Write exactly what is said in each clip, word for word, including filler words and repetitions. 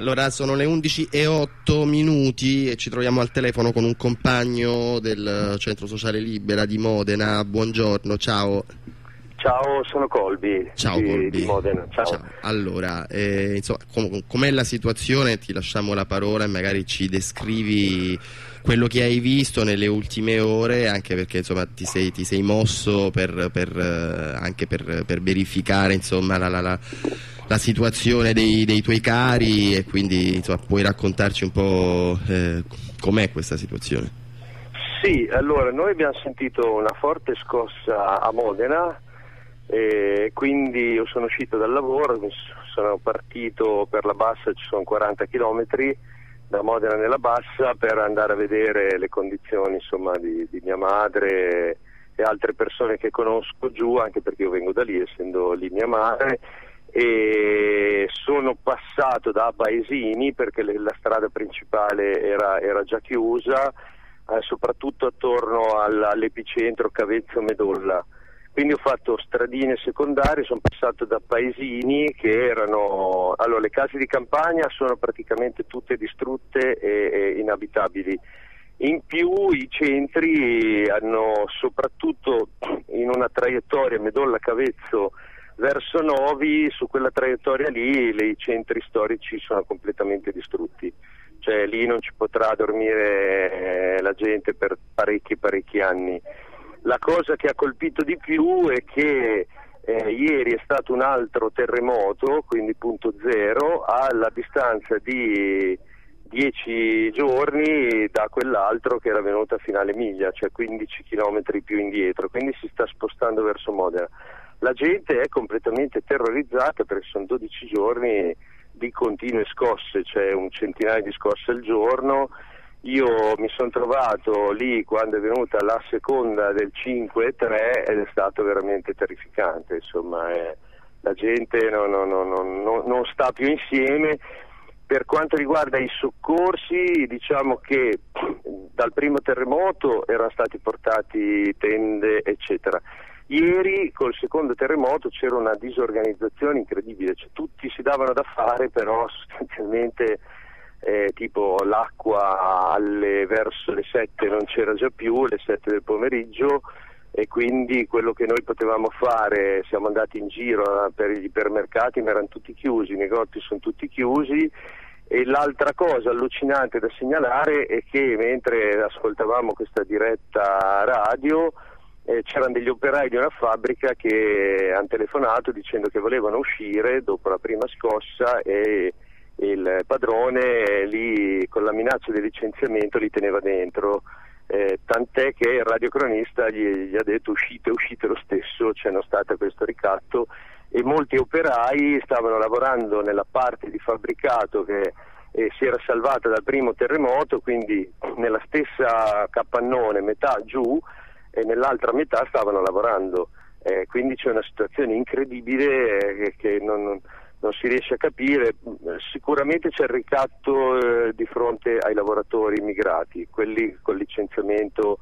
Allora sono le undici e otto minuti e ci troviamo al telefono con un compagno del Centro Sociale Libera di Modena. Buongiorno, ciao. Ciao, sono Colby, ciao, di, Colby. di Modena. Ciao. Ciao. Allora, eh, insomma, com- com'è la situazione? Ti lasciamo la parola e magari ci descrivi quello che hai visto nelle ultime ore, anche perché insomma ti sei, ti sei mosso per, per, eh, anche per, per verificare insomma la, la, la, la situazione dei, dei tuoi cari, e quindi insomma puoi raccontarci un po' eh, com'è questa situazione? Sì, allora noi abbiamo sentito una forte scossa a Modena, e quindi io sono uscito dal lavoro, sono partito per la Bassa, ci sono quaranta chilometri da Modena nella Bassa per andare a vedere le condizioni insomma di, di mia madre e altre persone che conosco giù, anche perché io vengo da lì essendo lì mia madre, e sono passato da paesini perché le, la strada principale era, era già chiusa, eh, soprattutto attorno all, all'epicentro Cavezzo Medolla. Quindi ho fatto stradine secondarie, sono passato da paesini che erano... Allora, le case di campagna sono praticamente tutte distrutte e, e inabitabili. In più i centri hanno, soprattutto in una traiettoria Medolla-Cavezzo verso Novi, su quella traiettoria lì le, i centri storici sono completamente distrutti. Cioè lì non ci potrà dormire eh, la gente per parecchi parecchi anni. La cosa che ha colpito di più è che eh, ieri è stato un altro terremoto, quindi punto zero, alla distanza di dieci giorni da quell'altro che era venuto a Finale Miglia, cioè quindici chilometri più indietro, quindi si sta spostando verso Modena. La gente è completamente terrorizzata perché sono dodici giorni di continue scosse, cioè un centinaio di scosse al giorno. Io mi sono trovato lì quando è venuta la seconda del cinque e tre ed è stato veramente terrificante, insomma eh, la gente non, non, non, non, non sta più insieme. Per quanto riguarda i soccorsi, diciamo che dal primo terremoto erano stati portati tende eccetera. Ieri col secondo terremoto c'era una disorganizzazione incredibile, cioè, tutti si davano da fare, però sostanzialmente Eh, tipo l'acqua alle, verso le sette non c'era già più, le sette del pomeriggio, e quindi quello che noi potevamo fare, siamo andati in giro per gli ipermercati ma erano tutti chiusi, i negozi sono tutti chiusi. E l'altra cosa allucinante da segnalare è che mentre ascoltavamo questa diretta radio eh, c'erano degli operai di una fabbrica che hanno telefonato dicendo che volevano uscire dopo la prima scossa e il padrone lì con la minaccia di licenziamento li teneva dentro, eh, tant'è che il radiocronista gli, gli ha detto uscite, uscite lo stesso, c'è non stato questo ricatto, e molti operai stavano lavorando nella parte di fabbricato che eh, si era salvata dal primo terremoto, quindi nella stessa capannone, metà giù, e nell'altra metà stavano lavorando, eh, quindi c'è una situazione incredibile eh, che non, non non si riesce a capire. Sicuramente c'è il ricatto eh, di fronte ai lavoratori immigrati, quelli col licenziamento,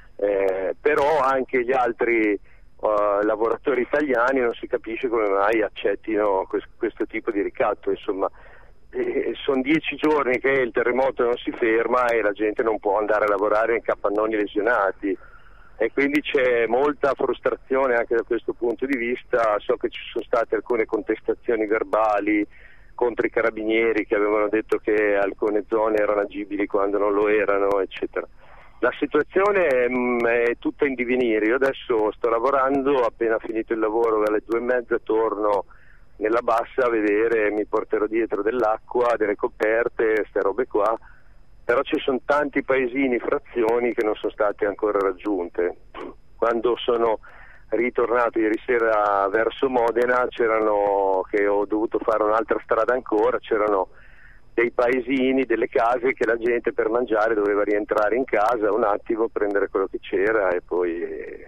eh, però anche gli altri uh, lavoratori italiani non si capisce come mai accettino questo, questo tipo di ricatto. Insomma, eh, sono dieci giorni che il terremoto non si ferma e la gente non può andare a lavorare in capannoni lesionati. E quindi c'è molta frustrazione anche da questo punto di vista. So che ci sono state alcune contestazioni verbali contro i carabinieri che avevano detto che alcune zone erano agibili quando non lo erano, eccetera. La situazione è, è tutta in divenire. Io adesso sto lavorando, appena finito il lavoro alle due e mezza torno nella Bassa a vedere, mi porterò dietro dell'acqua, delle coperte, queste robe qua. Però ci sono tanti paesini, frazioni che non sono state ancora raggiunte. Quando sono ritornato ieri sera verso Modena, c'erano, che ho dovuto fare un'altra strada ancora, c'erano dei paesini, delle case che la gente per mangiare doveva rientrare in casa un attimo, prendere quello che c'era e poi, e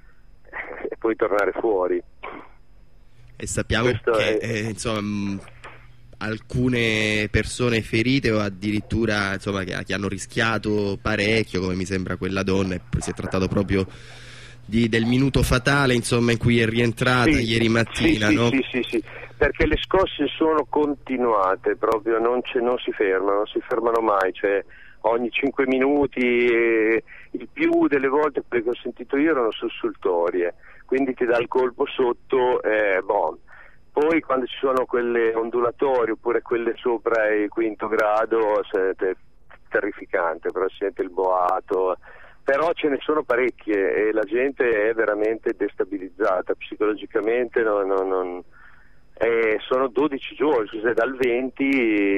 poi tornare fuori. E sappiamo Questo che è... eh, insomma alcune persone ferite o addirittura insomma che, che hanno rischiato parecchio, come mi sembra quella donna, e si è trattato proprio di, del minuto fatale insomma in cui è rientrata sì, ieri mattina, sì, no? Sì, sì, sì, perché le scosse sono continuate, proprio non, non si fermano, non si fermano mai, cioè ogni cinque minuti, eh, il più delle volte quelle che ho sentito io erano sussultorie, quindi ti dà il colpo sotto, eh, boh. Poi quando ci sono quelle ondulatorie oppure quelle sopra il quinto grado, è terrificante, però si sente il boato, però ce ne sono parecchie e la gente è veramente destabilizzata psicologicamente, non, non, non, eh, sono dodici giorni, cioè dal venti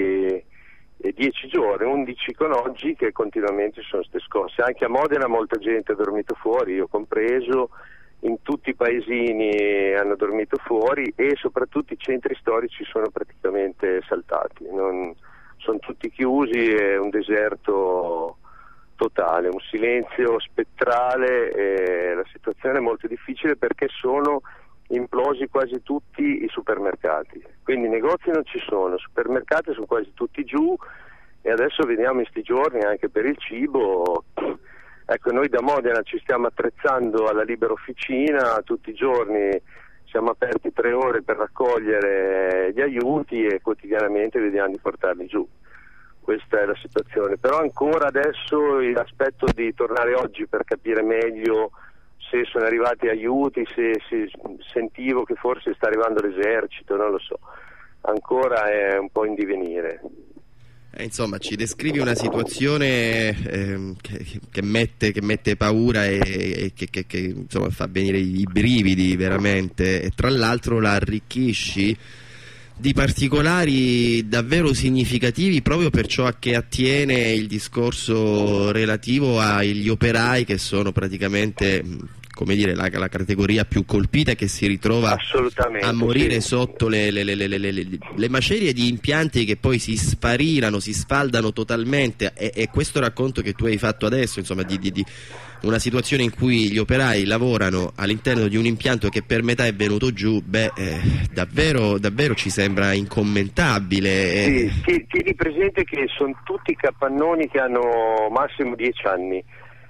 e dieci giorni, undici con oggi, che continuamente ci sono queste scosse. Anche a Modena molta gente ha dormito fuori, io compreso, in tutti i paesini hanno dormito fuori e soprattutto i centri storici sono praticamente saltati, non, sono tutti chiusi, è un deserto totale, un silenzio spettrale, e la situazione è molto difficile perché sono implosi quasi tutti i supermercati, quindi negozi non ci sono, supermercati sono quasi tutti giù e adesso vediamo in sti giorni anche per il cibo. Ecco, noi da Modena ci stiamo attrezzando alla libera officina, tutti i giorni siamo aperti tre ore per raccogliere gli aiuti e quotidianamente vediamo di portarli giù. Questa è la situazione, però ancora adesso aspetto di tornare oggi per capire meglio se sono arrivati aiuti, se, se sentivo che forse sta arrivando l'esercito, non lo so, ancora è un po' in divenire. Eh, insomma, ci descrivi una situazione eh, che, che, mette, che mette paura e, e che, che, che insomma, fa venire i brividi veramente, e tra l'altro la arricchisci di particolari davvero significativi proprio per ciò a che attiene il discorso relativo agli operai, che sono praticamente, come dire, la, la categoria più colpita, che si ritrova a morire sì. sotto le, le, le, le, le, le, le macerie di impianti che poi si sparirano, si sfaldano totalmente, e, e questo racconto che tu hai fatto adesso, insomma, di, di, di una situazione in cui gli operai lavorano all'interno di un impianto che per metà è venuto giù, beh, eh, davvero, davvero ci sembra incommentabile. Sì, ti, tieni presente che sono tutti capannoni che hanno massimo dieci anni,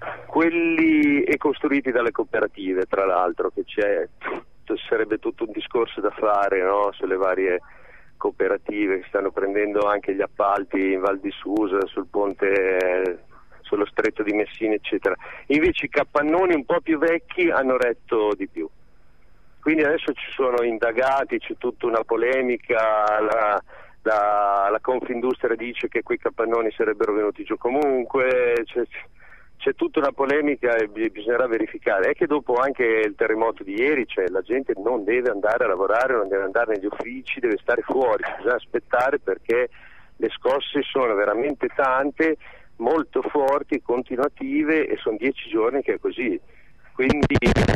quelli e costruiti dalle cooperative, tra l'altro, che c'è, sarebbe tutto un discorso da fare, no? Sulle varie cooperative che stanno prendendo anche gli appalti in Val di Susa, sul ponte, sullo stretto di Messina, eccetera. Invece i capannoni un po' più vecchi hanno retto di più, quindi adesso ci sono indagati, c'è tutta una polemica, la, la, la Confindustria dice che quei capannoni sarebbero venuti giù comunque, c'è, c'è tutta una polemica e bisognerà verificare. È che dopo anche il terremoto di ieri, cioè, la gente non deve andare a lavorare, non deve andare negli uffici, deve stare fuori, bisogna aspettare, perché le scosse sono veramente tante, molto forti, continuative, e sono dieci giorni che è così. Quindi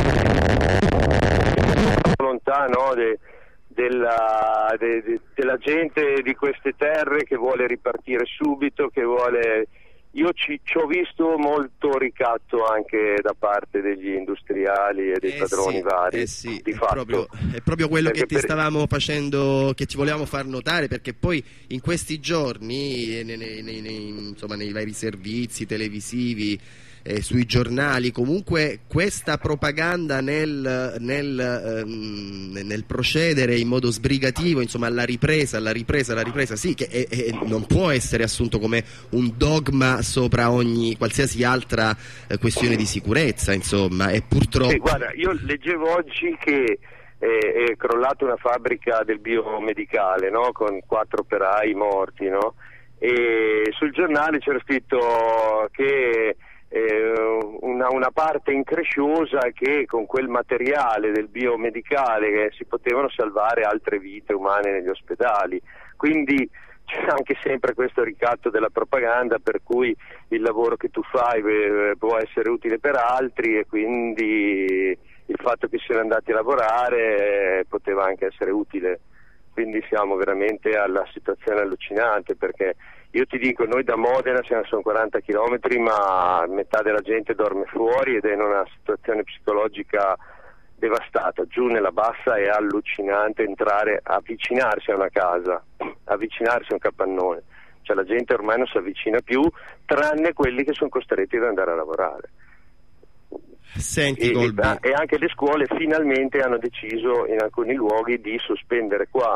la volontà, no, de, della, de, de, della gente di queste terre che vuole ripartire subito, che vuole... Io ci, ci ho visto molto ricatto anche da parte degli industriali e dei eh padroni sì, vari. Eh sì, di è, fatto. proprio, è proprio quello perché che ti per... stavamo facendo, che ti volevamo far notare, perché poi in questi giorni, nei, nei, nei, nei, insomma, nei vari servizi televisivi, eh, sui giornali, comunque questa propaganda nel, nel, ehm, nel procedere in modo sbrigativo, insomma, alla ripresa, alla ripresa, alla ripresa, sì, che è, è, non può essere assunto come un dogma sopra ogni qualsiasi altra eh, questione di sicurezza, insomma, e purtroppo... Sì, guarda, io leggevo oggi che è, è crollata una fabbrica del biomedicale, no? Con quattro operai morti, no? E sul giornale c'era scritto che Una, una parte incresciosa che con quel materiale del biomedicale si potevano salvare altre vite umane negli ospedali, quindi c'è anche sempre questo ricatto della propaganda, per cui il lavoro che tu fai eh, può essere utile per altri, e quindi il fatto che siano andati a lavorare eh, poteva anche essere utile. Quindi siamo veramente alla situazione allucinante, perché io ti dico, noi da Modena sono quaranta chilometri, ma metà della gente dorme fuori ed è in una situazione psicologica devastata. Giù nella bassa è allucinante entrare, avvicinarsi a una casa, avvicinarsi a un capannone, cioè la gente ormai non si avvicina più, tranne quelli che sono costretti ad andare a lavorare. Senti, e, Colby. e, e anche le scuole finalmente hanno deciso in alcuni luoghi di sospendere qua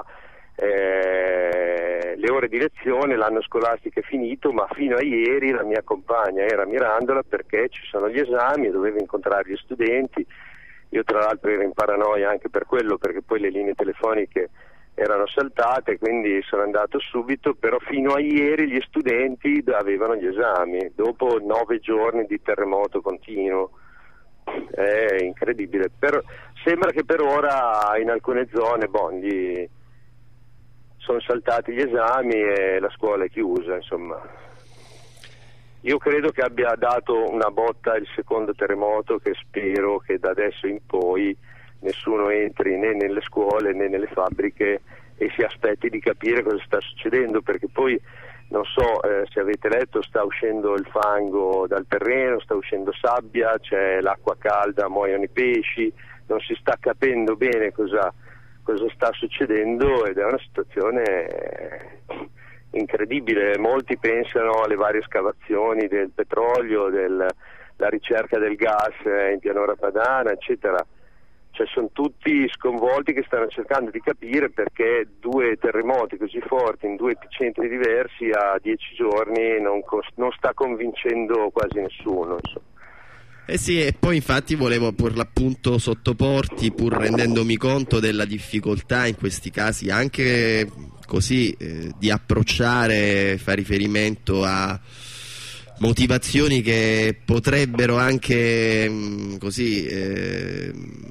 eh, le ore di lezione. L'anno scolastico è finito, ma fino a ieri la mia compagna era a Mirandola perché ci sono gli esami e doveva incontrare gli studenti. Io tra l'altro ero in paranoia anche per quello, perché poi le linee telefoniche erano saltate, quindi sono andato subito, però fino a ieri gli studenti avevano gli esami, dopo nove giorni di terremoto continuo. È incredibile. Per, sembra che per ora in alcune zone boh, gli, sono saltati gli esami e la scuola è chiusa, insomma. Io credo che abbia dato una botta il secondo terremoto, che spero che da adesso in poi nessuno entri né nelle scuole né nelle fabbriche e si aspetti di capire cosa sta succedendo, perché poi non so eh, se avete letto, sta uscendo il fango dal terreno, sta uscendo sabbia, c'è l'acqua calda, muoiono i pesci, non si sta capendo bene cosa, cosa sta succedendo ed è una situazione incredibile. Molti pensano alle varie scavazioni del petrolio, della ricerca del gas in pianura padana, eccetera. Cioè sono tutti sconvolti che stanno cercando di capire perché due terremoti così forti in due epicentri diversi a dieci giorni non, non sta convincendo quasi nessuno, insomma. Eh sì, e poi infatti volevo per l'appunto sottoporti, pur rendendomi conto della difficoltà in questi casi anche così eh, di approcciare, fa riferimento a motivazioni che potrebbero anche mh, così eh,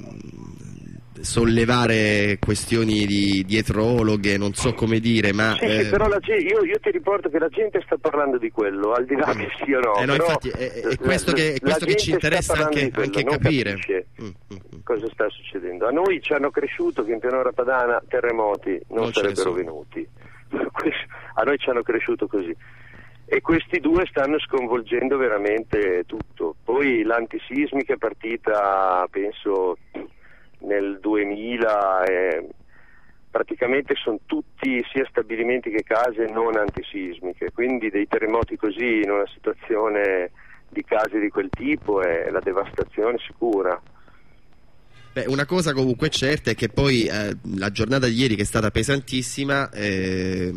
sollevare questioni di dietrologhe, non so come dire, ma sì, eh, sì, però la, io, io ti riporto che la gente sta parlando di quello, al di là che sì o no, eh no però infatti è, è questo la, che, è questo che ci interessa anche, quello, anche non capire mm, mm, cosa sta succedendo. A noi ci hanno cresciuto che in pianura padana terremoti non, non sarebbero venuti, a noi ci hanno cresciuto così. E questi due stanno sconvolgendo veramente tutto. Poi l'antisismica è partita penso nel duemila e praticamente sono tutti sia stabilimenti che case non antisismiche, quindi dei terremoti così in una situazione di case di quel tipo è la devastazione sicura. Beh, una cosa comunque certa è che poi eh, la giornata di ieri, che è stata pesantissima, eh,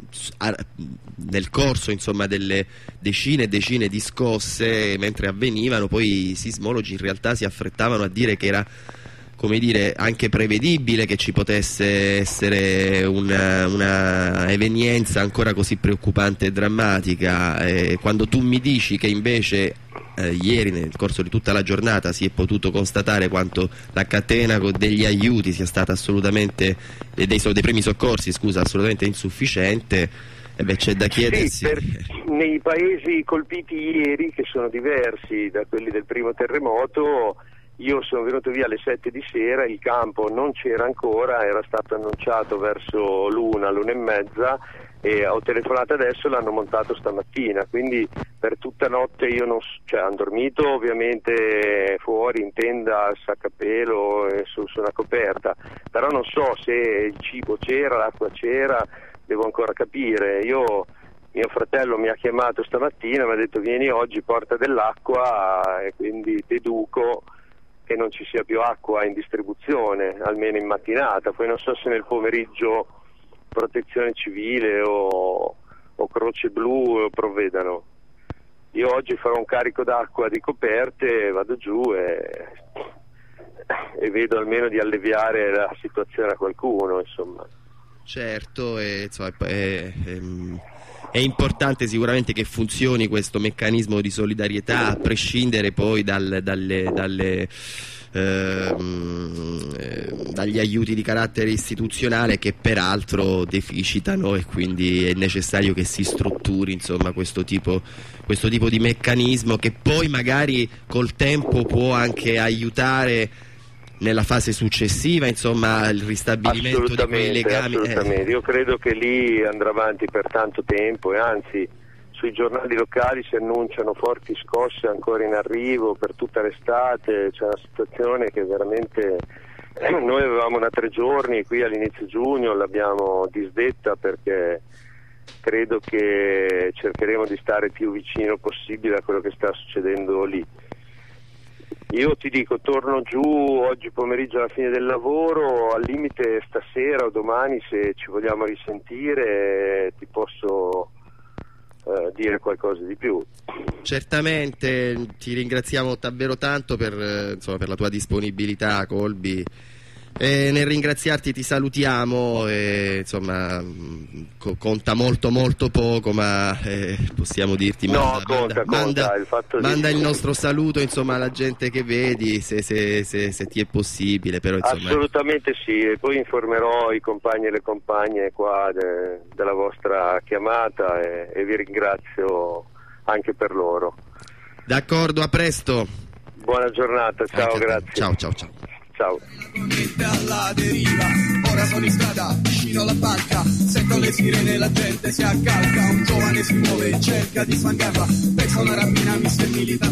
nel corso insomma delle decine e decine di scosse mentre avvenivano, poi i sismologi in realtà si affrettavano a dire che era, come dire, anche prevedibile che ci potesse essere una, una evenienza ancora così preoccupante e drammatica. E quando tu mi dici che invece eh, ieri nel corso di tutta la giornata si è potuto constatare quanto la catena degli aiuti sia stata assolutamente, dei, dei primi soccorsi scusa, assolutamente insufficiente, e beh, c'è da chiedersi. Sì, per, nei paesi colpiti ieri, che sono diversi da quelli del primo terremoto, io sono venuto via alle sette di sera, il campo non c'era ancora, era stato annunciato verso l'una, l'una e mezza, e ho telefonato adesso, l'hanno montato stamattina, quindi per tutta notte io non, cioè hanno dormito ovviamente fuori in tenda, sacco a pelo e su, su una coperta, però non so se il cibo c'era, l'acqua c'era, devo ancora capire. Io, mio fratello mi ha chiamato stamattina, mi ha detto vieni oggi, porta dell'acqua, e quindi deduco che non ci sia più acqua in distribuzione, almeno in mattinata. Poi non so se nel pomeriggio Protezione Civile o, o Croce Blu provvedano. Io oggi farò un carico d'acqua di coperte, vado giù e, e vedo almeno di alleviare la situazione a qualcuno, insomma. Certo, e, insomma, è, è, è importante sicuramente che funzioni questo meccanismo di solidarietà, a prescindere poi dal, dalle, dalle, ehm, eh, dagli aiuti di carattere istituzionale, che peraltro deficitano, e quindi è necessario che si strutturi insomma questo tipo, questo tipo di meccanismo, che poi magari col tempo può anche aiutare nella fase successiva, insomma, il ristabilimento di quei legami. Assolutamente, eh. Io credo che lì andrà avanti per tanto tempo, e anzi sui giornali locali si annunciano forti scosse ancora in arrivo per tutta l'estate. C'è una situazione che veramente eh, noi avevamo una tre giorni qui all'inizio giugno, l'abbiamo disdetta perché credo che cercheremo di stare più vicino possibile a quello che sta succedendo lì. Io ti dico, torno giù oggi pomeriggio alla fine del lavoro, al limite stasera o domani, se ci vogliamo risentire, ti posso eh, dire qualcosa di più. Certamente, ti ringraziamo davvero tanto per, eh, insomma, per la tua disponibilità, Colby. E nel ringraziarti ti salutiamo, e, insomma, co- conta molto molto poco, ma eh, possiamo dirti no, manda, conta, manda, conta, il, fatto manda di... il nostro saluto, insomma, alla gente che vedi, se, se, se, se ti è possibile, però, insomma... Assolutamente sì, e poi informerò i compagni e le compagne qua de- della vostra chiamata e-, e vi ringrazio anche per loro. D'accordo, a presto. Buona giornata, ciao, grazie. Ciao, ciao, ciao. Ciao. Alla deriva, ora sono in strada, vicino alla banca, sento le sirene, la gente si accalca, un giovane si muove, cerca di sfangarla, pensa una rapina, mister milita.